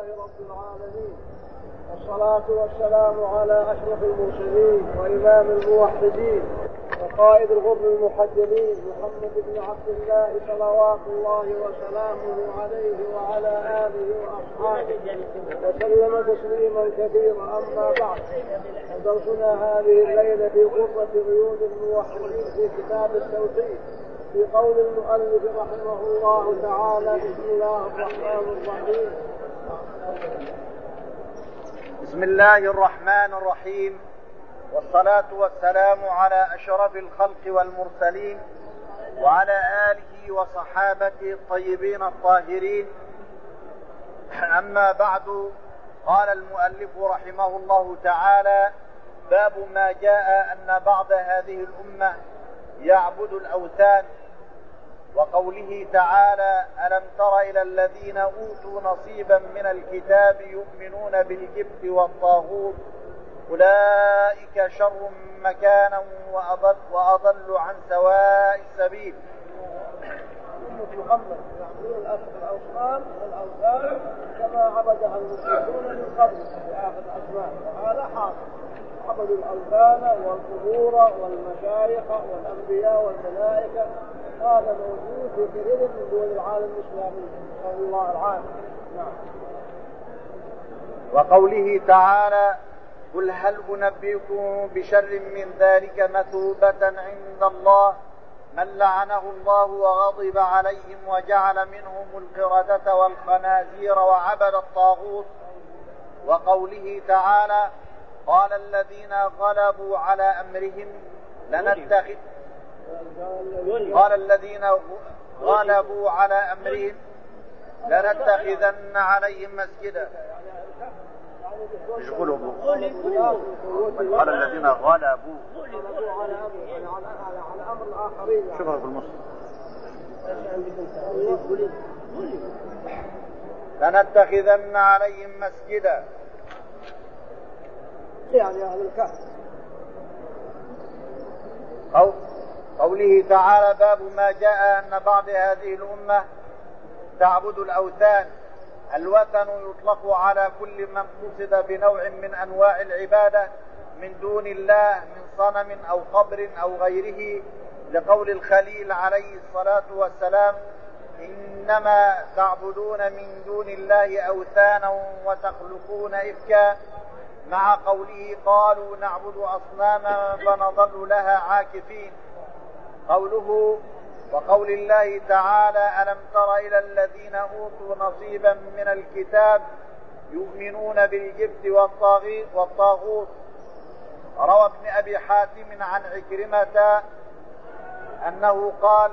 رب العالمين، والصلاة والسلام على أشرف المرسلين وإمام الموحدين وقائد الغر المحجلين محمد بن عبد الله صلوات الله وسلامه عليه وعلى آله وأصحابه وسلم تسليما كثيرا. أما بعد، درسنا هذه الليلة في قرة عيون الموحدين في كتاب التوحيد في قول المؤلف رحمه الله تعالى: بسم الله الرحمن الرحيم. بسم الله الرحمن الرحيم، والصلاة والسلام على أشرف الخلق والمرسلين وعلى آله وصحابته الطيبين الطاهرين. أما بعد، قال المؤلف رحمه الله تعالى: باب ما جاء أن بعض هذه الأمة يعبد الأوثان، وقوله تعالى: ألم تر إلى الذين أوتوا نصيبا من الكتاب يؤمنون بالجبت والطاغوت أولئك شر مكانا وأضل عن سواء السبيل. محمد يعبدون الأصنام والأوثان كما عبدها المشركون من قبل في آخر الأزمان، وهذا حاصل. عبدوا الأوثان والقبور والمشايخ والأنبياء والملائكة، هذا موجود في كثير من دول العالم الإسلامي، نسأل الله العافية. نعم. وقوله تعالى: قل هل أنبئكم بشر من ذلك مثوبة عند الله من لعنه الله وغضب عليهم وجعل منهم القردة والخنازير وعبد الطاغوت. وقوله تعالى: قال الذين غلبوا على أمرهم لنتخذن عليهم مسجدا. قال الذين غلبوا على أمر الآخرين. شوفها في المصحف: لنتخذن عليهم مسجدا، يعني أهل الكهف. قوله تعالى: باب ما جاء أن بعض هذه الأمة تعبد الأوثان. الوثن يطلق على كل من قصد بنوع من أنواع العبادة من دون الله، من صنم أو قبر أو غيره، لقول الخليل عليه الصلاة والسلام: إنما تعبدون من دون الله أوثانا وتخلقون إفكا، مع قوله: قالوا نعبد أصناما فنظل لها عاكفين. قوله: وقول الله تعالى: ألم تر إلى الذين أوتوا نصيبا من الكتاب يؤمنون بالجبت والطاغوت. روى ابن أبي حاتم عن عكرمة أنه قال،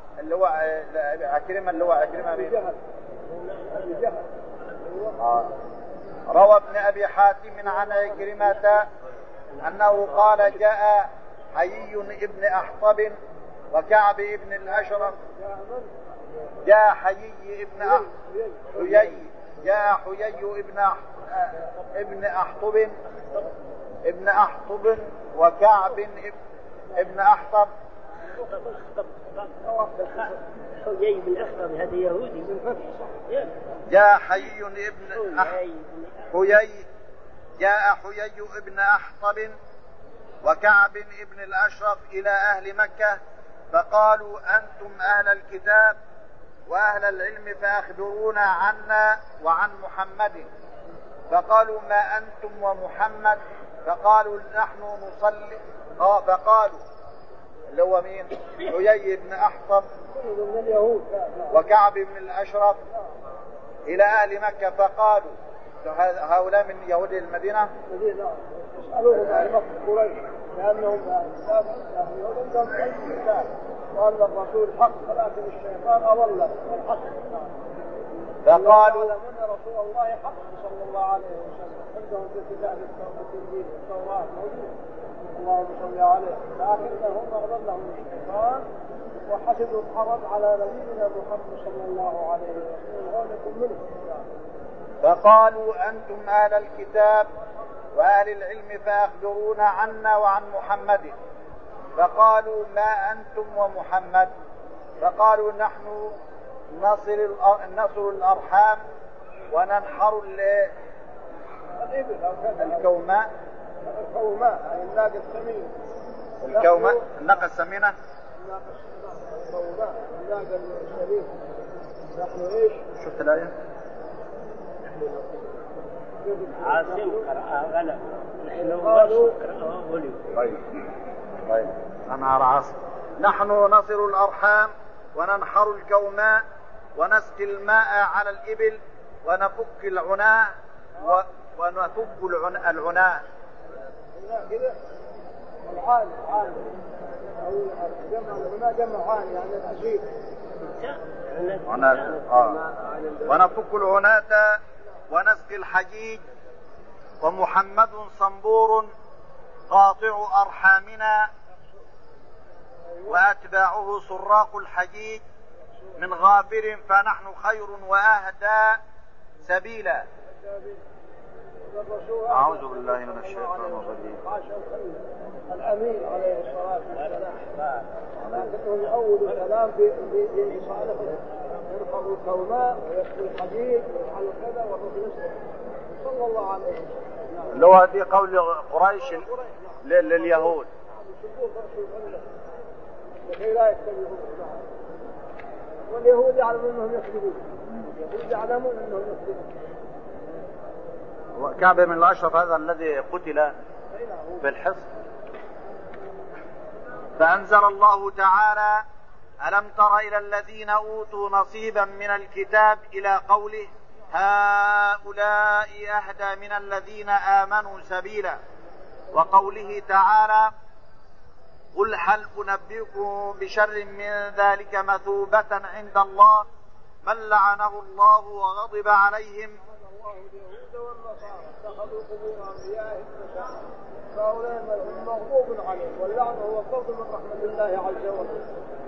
روى ابن أبي حاتم عن عكرمة أنه قال: جاء حيي ابن أحطب وكعب ابن الأشرف جاء حيي ابن أحطب وكعب ابن أحطب. حيي بن أحطب هذا يهودي من فتح. جاء حيي ابن أحطب وكعب ابن الأشرف إلى أهل مكة، فقالوا: أنتم أهل الكتاب وأهل العلم فأخبرونا عنا وعن محمد. فقالوا: ما أنتم ومحمد؟ فقالوا: نحن نصلي. فقالوا اللي هو مين؟ حيي بن أحطب وكعب بن الأشرف إلى أهل مكة، فقالوا: هؤلاء من يهود المدينة؟ اسألوهم عن مكة قريش، لأنهم أهل يهود وأن الرسول حق، ولكن الشيطان أضل الحق. فقالوا: من رسول الله حق صلى الله عليه وسلم، عندهم في كتاب التوراة موجود، اللهم صل عليه، لكنهم أضلهم الشيطان وحسبوا الحرج على نبينا محمد صلى الله عليه وسلم. فقالوا: أنتم أهل الكتاب وأهل العلم فأخبرونا عنا وعن محمد. فقالوا: ما أنتم ومحمد؟ فقالوا: نحن نصل الأرحام وننحر الكوماء. الكوماء الناقة السمينة. الكوماء الناقة السمينة. الكوماء الناقة السمينة. نحن ايش؟ شفت الآية؟ عاصم قرأ غلب. نحن قرأ غلب. طيب أنا أرى عاصم. نحن نصل الأرحام وننحر الكوماء ونسقي الماء على الإبل ونفك العناء ونفك العناء. كده العاني أو جمع عاني يعني الأجيب. ونفك العناة ونسقي الحجيج ومحمد صنبور قاطع أرحامنا وأتباعه سراق الحجيج من غافر فنحن خير وأهدى سبيلا. أعوذ بالله من الشيطان الرجيم. الأمين عليه الصلاة والسلام لكنه يؤول الكلام في صالحه يرفض الكوماء ويسقي الحديد ويفعل كذا والرسول صلى الله عليه وسلم. اللي هو دي قول قريش لليهود. لكي لا يكتبون. واليهود يعلمون أنهم يكذبون. اليهود يعلمون أنهم يكذبون. وكعب بن الأشرف هذا الذي قتل في الحصن. فأنزل الله تعالى: ألم تر إلى الذين أوتوا نصيبا من الكتاب إلى قوله: هؤلاء أهدى من الذين آمنوا سبيلا. وقوله تعالى: قل هل أنبئكم بشر من ذلك مثوبة عند الله من لعنه الله وغضب عليهم. اليهود والنصارى اتخذوا قبور أنبيائهم مساجد فهؤلاء مغضوب عليهم واللعن هو الطرد من رحمة الله عز وجل.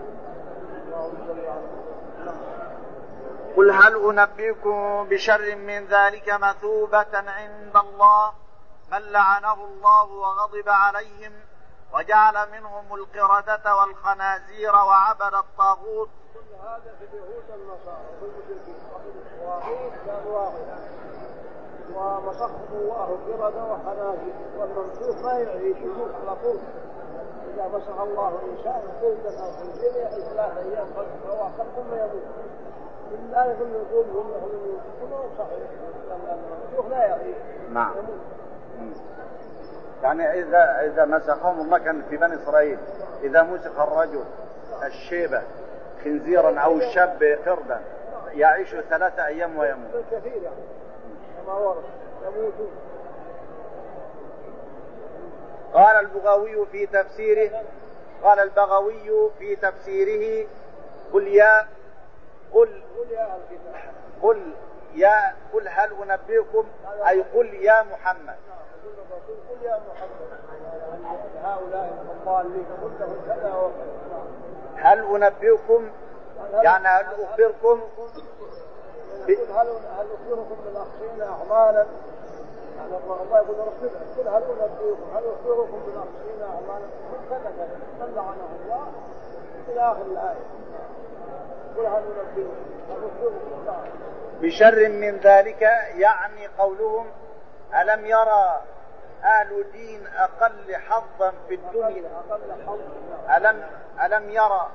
قل هل أنبئكم بشر من ذلك مثوبة عند الله من لعنه الله وغضب عليهم وجعل منهم القردة والخنازير وعبد الطاغوت. كل هذا في اليهود والنصارى والمشركين والطواغيت كانوا واحدا ومسخهم الله قردة وخنازير والممسوح ما يعيش يموت على طول. إذا مسخ الله إنسان قردا أو خنزير يعيش 3 أيام فهو ثم يموت. لا يقول يقولون هم صحيح الممسوح لا يعيش. نعم. يعني إذا مسخهم الله كان في بني إسرائيل إذا مسخ الرجل الشيبة خنزيرا أو الشاب قردا يعيش 3 أيام ويموت. كثير يعني كما ورد يموتون. قال البغوي في تفسيره قل هل أنبئكم أي قل يا محمد. قل يا محمد هؤلاء الضالين قل لهم كذا وكذا. هل أنبئكم يعني هل أخبركم هل أخبركم بالأخسرين أعمالا. يعني الله يقول رسوله قل هل أخبركم بالأخسرين أعمالا كذا من لعنه الله إلى آخر الآية. قل هل أنبئكم بشر من ذلك يعني قولهم: ألم يرى أهل دين أقل حظا في الدنيا. ألم يرى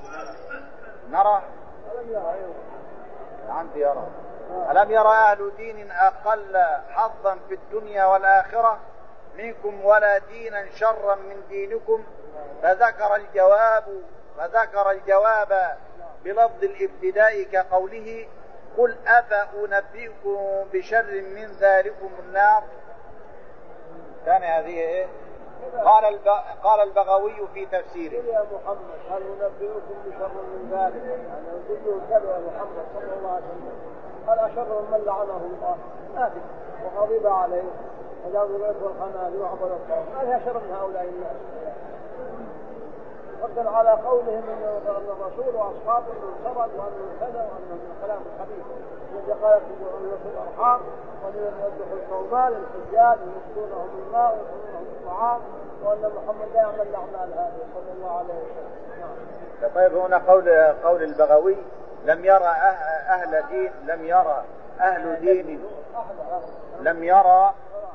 ألم يرى أهل دين أقل حظا في الدنيا والآخرة منكم ولا دينا شرا من دينكم. فذكر الجواب بلفظ الابتداء كقوله: قل أفأنبئكم بشر من ذلكم النار. كان هذه إيه؟ قال البغوي في تفسيره: يا محمد هل أنبئكم بشر من ذلك. يعني يقول له كذا يا محمد صلى الله عليه وسلم هل شر من لعنه الله آثم وغضب عليه وجعل الرد والخنازير وعبد الطاغوت. ما هي شر من هؤلاء الناس ردا على قولهم ان الرسول واصحابه من سبق وانه كذا وانه من كلام الخبيث الذي قالت انه في الارحام وانهم يذبحوا القومان للحجاج ويسقونهم الماء ويسقونهم الطعام وان محمد لا يعمل الاعمال هذه صلى الله عليه وسلم. طيب هنا قول البغوي: لم يرى أهل دين لم يرى أهل دين لم يرى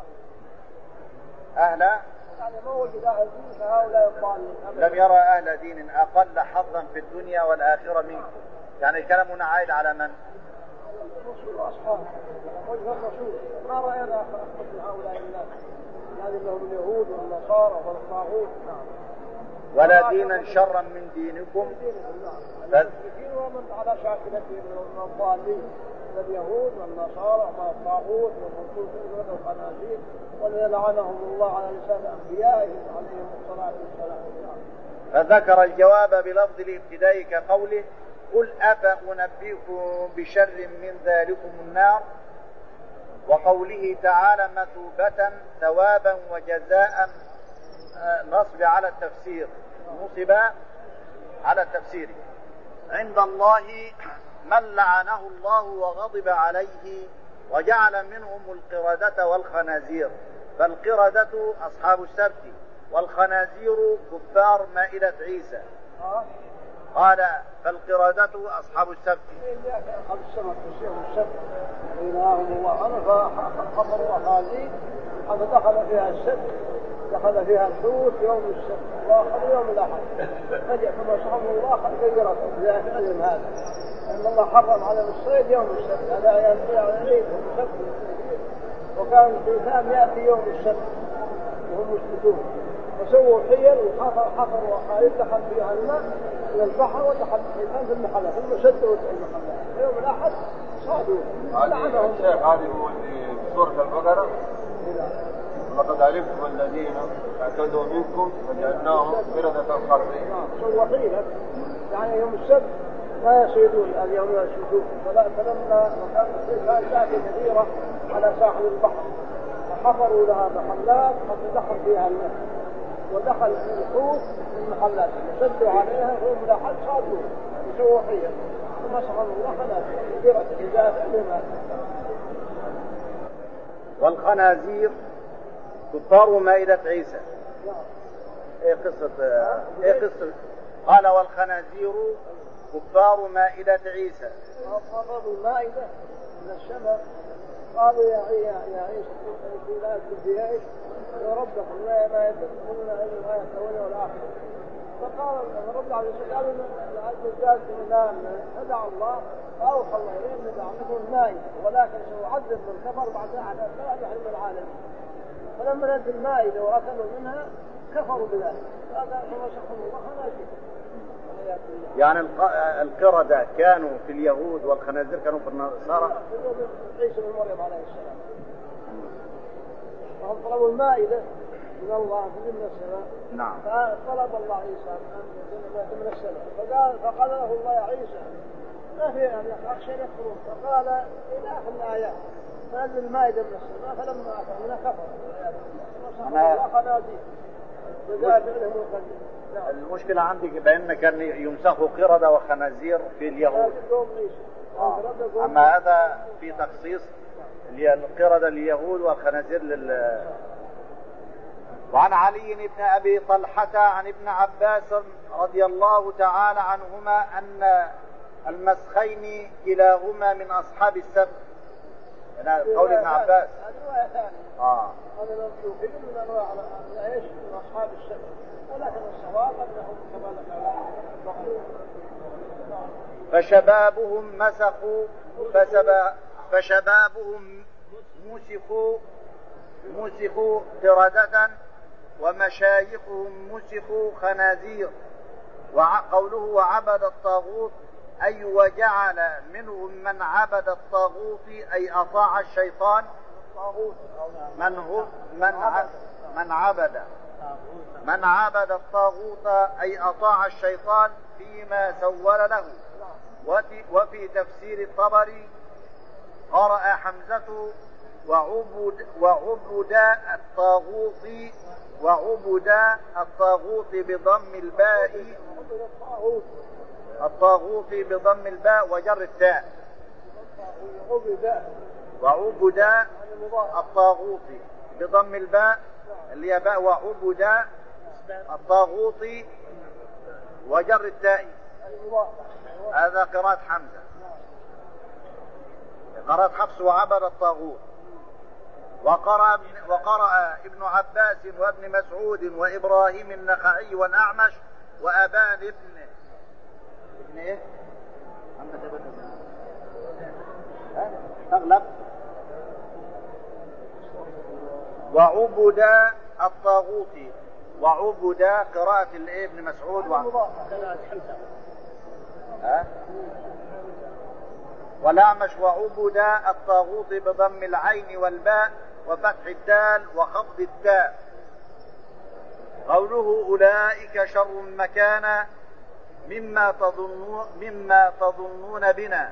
أهل يعني ما وجد أهل دين فهؤلاء الضالين. لم يرى أهل دين أقل حظا في الدنيا والآخرة منكم. يعني الكلام عائد على من؟ الرسول وأصحابه. وجه الرسول ما رأينا أخذ من هؤلاء الناس الذين هم اليهود والنصارى والطاغوت. ولا دينا شرا من دينكم. ومن على شاكلتهم من الضالين اليهود والنصارى والطاغوت والمجوس والخنازير والذين لعنهم الله على لسان انبيائهم عليهم الصلاه والسلام. فذكر الجواب بلفظ الابتداء كقوله قل أفأنبئكم بشر من ذلكم النار، وقوله تعالى مثوبة ثوابا وجزاء نصب على التفسير، نصب على التفسير عند الله من لعنه الله وغضب عليه وجعل منهم القردة والخنازير، فالقردة أصحاب السبت والخنازير كفار مائدة عيسى. قال فالقردة أصحاب السبت. أصحاب السبت السبت إلههم الله عنه فخبروا أخاذيل حتى دخل فيها السبت، دخل فيها الحوت يوم السبت وآخر يوم الأحد، فجأة كما سبحانه الله غيرت ذلك العلم هذا أن الله حرم على الصيد يوم السبت، هذا ينبغي على العيد يوم السبت، وكان الإنسان يأتي يوم السبت وهم مشركون وسووا حيل وحفروا أخاذيل دخل فيها الماء من البحر ودخل الإنسان في المحلات ثم شدوا المحلات يوم الأحد صادوا لعنهم. الشيخ هذه هو اللي سورة البقرة لقد علمتم الذين اعتدوا منكم فجعلناهم قردة خاسئين. سووا حيلة يعني يوم السبت ما يصيدون اليوم يصيدون، فلما كان ساعة كثيرة على ساحل البحر فحفروا لها محلات حتى دخل فيها الماء ودخل الحوت من محلات وشدوا عليها وهم الأحد صادوا وسووا حيلة ثم سبحان الله خلاص كبيرة الجزاء لما. والخنازير كفار مائدة عيسى. ايه قصة قال والخنازير كفار مائدة عيسى. قربوا المائدة من السماء قالوا يا عيسى في لا تبدي ايش يا ربكم لا ما يدخلون الى الآية الأولى والآخرة. فقال رب العالمين قالوا الدجال ندعى الله فأوحى الله إليه أن ندعى المائدة ولكن سيعذب من كفر بعد عذاب لا يحرم العالم. فلما نزل المائدة وأكلوا منها كفروا بذلك هذا كما سبحانه الله خنازير. يعني القردة كانوا في اليهود والخنازير كانوا في النصارى. عيسى بن مريم عليه السلام وهم طلبوا المائدة من الله من السماء. نعم. فطلب الله عيسى من السماء فقال له الله يا عيسى ما في أن أخشى يكفرون، فقال إلى آخر الآيات فنزل المائدة من السماء فلما أكل منها كفر. الله خنازير جزاء فعلهم الخنازير. المشكلة عندي بأن كان يمسخوا قردة وخنازير في اليهود، أما هذا في تخصيص القردة لليهود والخنازير وعن علي بن أبي طلحة عن ابن عباس رضي الله تعالى عنهما أن المسخين كلاهما من أصحاب السبت. هنا قول ابن عباس. رواية ثانية. هذا ممسوخين من أنواع ايش من أصحاب السبت، ولكن الصواب أنهم كما فشبابهم مسخوا فشبابهم مسخوا قردة ومشايخهم مسخوا خنازير. وقوله وعبد الطاغوت أي وجعل منهم من عبد الطاغوت أي أطاع الشيطان. من عبد الطاغوت أي أطاع الشيطان فيما سول له. وفي تفسير الطبري قرأ حمزة وعبد الطاغوت بضم الباء وجر التاء. وعبد الطاغوت بضم الباء اللي هي باء وعبد الطاغوت وجر التاء. هذا قراءة حمزة. قرأت حفص وعبد الطاغوت. وقرأ ابن عباس وابن مسعود وإبراهيم النخعي والأعمش وأبان ابن إيه؟ أغلب وعبد الطاغوت. وعبد قراءة ابن مسعود والأعمش وعبد الطاغوت بضم العين والباء وفتح الدال وخفض التاء. قوله أولئك شر مكانا مما تظنون بنا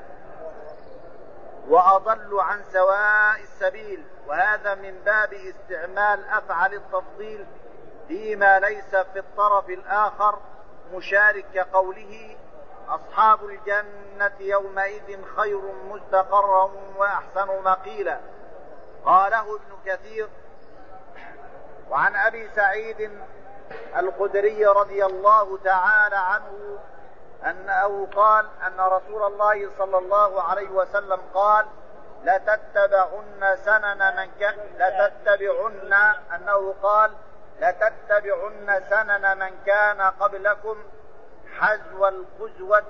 وأضل عن سواء السبيل. وهذا من باب استعمال أفعل التفضيل فيما ليس في الطرف الآخر مشارك، كقوله أصحاب الجنة يومئذ خير مستقرا وأحسن مقيلا. قاله ابن كثير. وعن أبي سعيد الخدري رضي الله تعالى عنه أنه قال أن رسول الله صلى الله عليه وسلم قال لتتبعن سنن من كان قبلكم حذو القذوة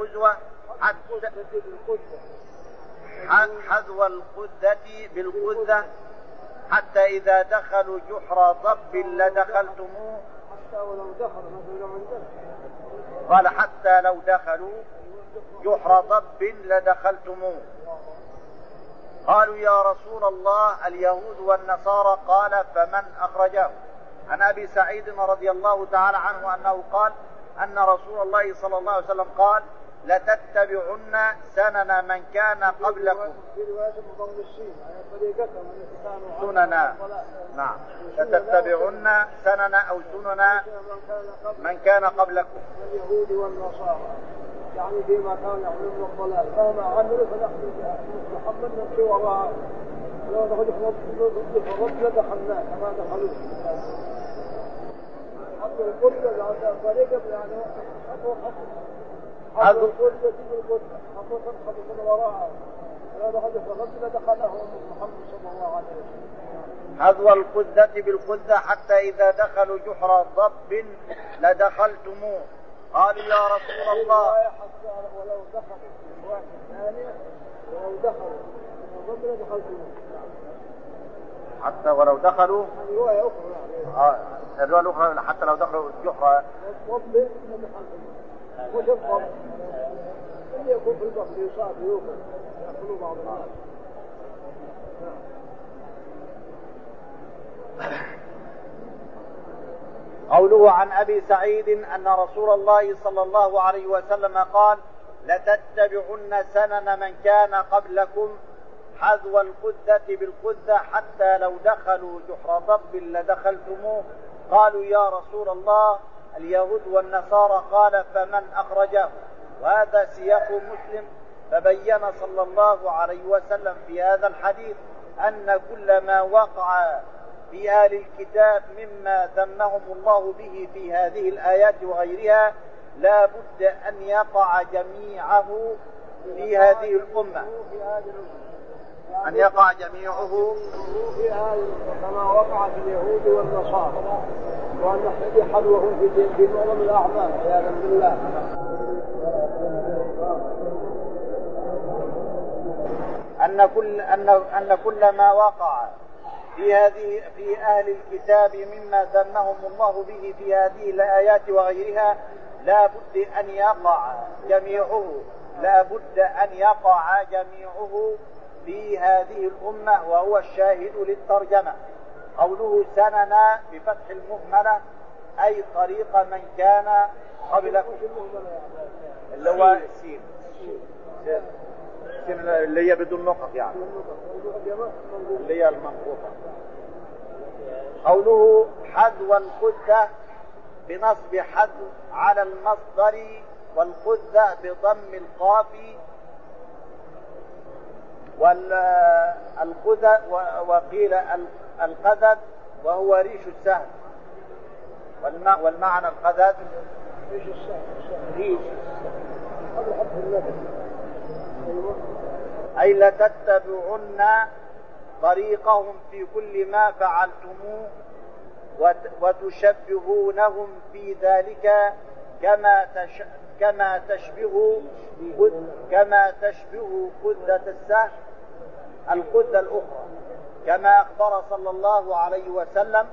بالقذة حتى إذا دخلوا جحر ضب لدخلتموه. قال حتى لو دخلوا جحر ضب لدخلتموه. قالوا يا رسول الله اليهود والنصارى؟ قال فمن أخرجهم؟ عن أبي سعيد رضي الله تعالى عنه أنه قال أن رسول الله صلى الله عليه وسلم قال لتتبعن سنن من كان قبلكم سننا. نعم، لتتبعن سنن أو سنن من كان قبلكم اليهود والنصارى، يعني فيما كانوا يعملون الضلال فما عملوا فنحن محمد نمشي وراءه. لو دخلوا في الرب لدخلناه كما دخلوا. حتى القدة على طريقة يعني حتى القدة تدخل وراءه. لو دخلوا في الرب لدخله محمد صلى الله عليه وسلم. حذو القذة بالقذة حتى إذا دخلوا جحر ضب لدخلتموه. قالوا يا رسول الله ولو دخلوا ولو دخلوا الضب لدخلتموه. حتى ولو دخلوا رواية أخرى الرواية الأخرى حتى لو دخلوا الجحر الضب لدخلتموه. وش الضب؟ اللي يكون في البحر يصاب يوكل يأكلوا بعض الناس. قوله عن أبي سعيد أن رسول الله صلى الله عليه وسلم قال لتتبعن سنن من كان قبلكم حذو القذة بالقذة حتى لو دخلوا جحر ضب لدخلتموه. قالوا يا رسول الله اليهود والنصارى؟ قال فمن أخرجه؟ وهذا سياق مسلم. فبين صلى الله عليه وسلم في هذا الحديث أن كل ما وقع في أهل الكتاب مما ذمهم الله به في هذه الآيات وغيرها لا بد أن يقع جميعه في هذه الأمة، أن يقع جميعه في هذه الأمة كما وقع في اليهود والنصارى، وأن نحن حذوهم في معظم الأعمال عياذا بالله. أن كل ما وقع في أهل الكتاب مما ذمهم الله به في هذه الآيات وغيرها لا بد أن يقع جميعه في هذه الأمة، وهو الشاهد للترجمة. قوله سننا بفتح المهملة أي طريق من كان قبلكم، اللي هو السين اللي هي بدون نقط، يعني اللي هي المنقوطة. قوله حذو القذة بنصب حذو على المصدر، والقذة بضم القاف، والقذة وقيل القذد وهو ريش السهم، والمعنى القذد ريش السهم. ريش هذا حرف النبي. أي لتتبعن طريقهم في كل ما فعلتموه وتشبهونهم في ذلك كما تشبه قذة السهم القذة الأخرى، كما أخبر صلى الله عليه وسلم.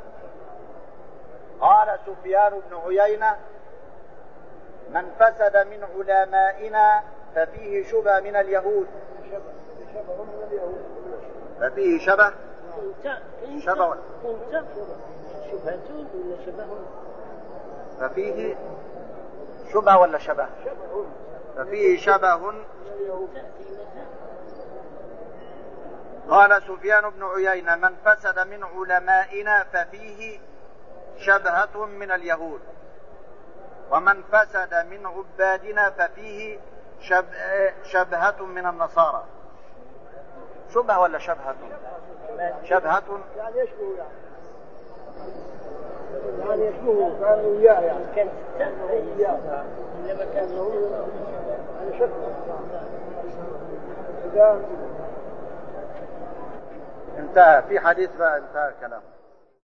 قال سفيان بن عيينة: من فسد من علمائنا ففيه شبه من اليهود. ففيه شبه ففيه شبه ولا شبه؟ ففيه شبه. قال سفيان بن عيينة: من فسد من علمائنا ففيه شبهة من اليهود، ومن فسد من عبادنا ففيه شبهة من النصارى. شبهة ولا شبهة؟ شبهة يعني يشبه، يعني يشبه كانوا وياه، يعني كان وياه لما كان يعني شبه. انتهى في حديث بقى، انتهى الكلام.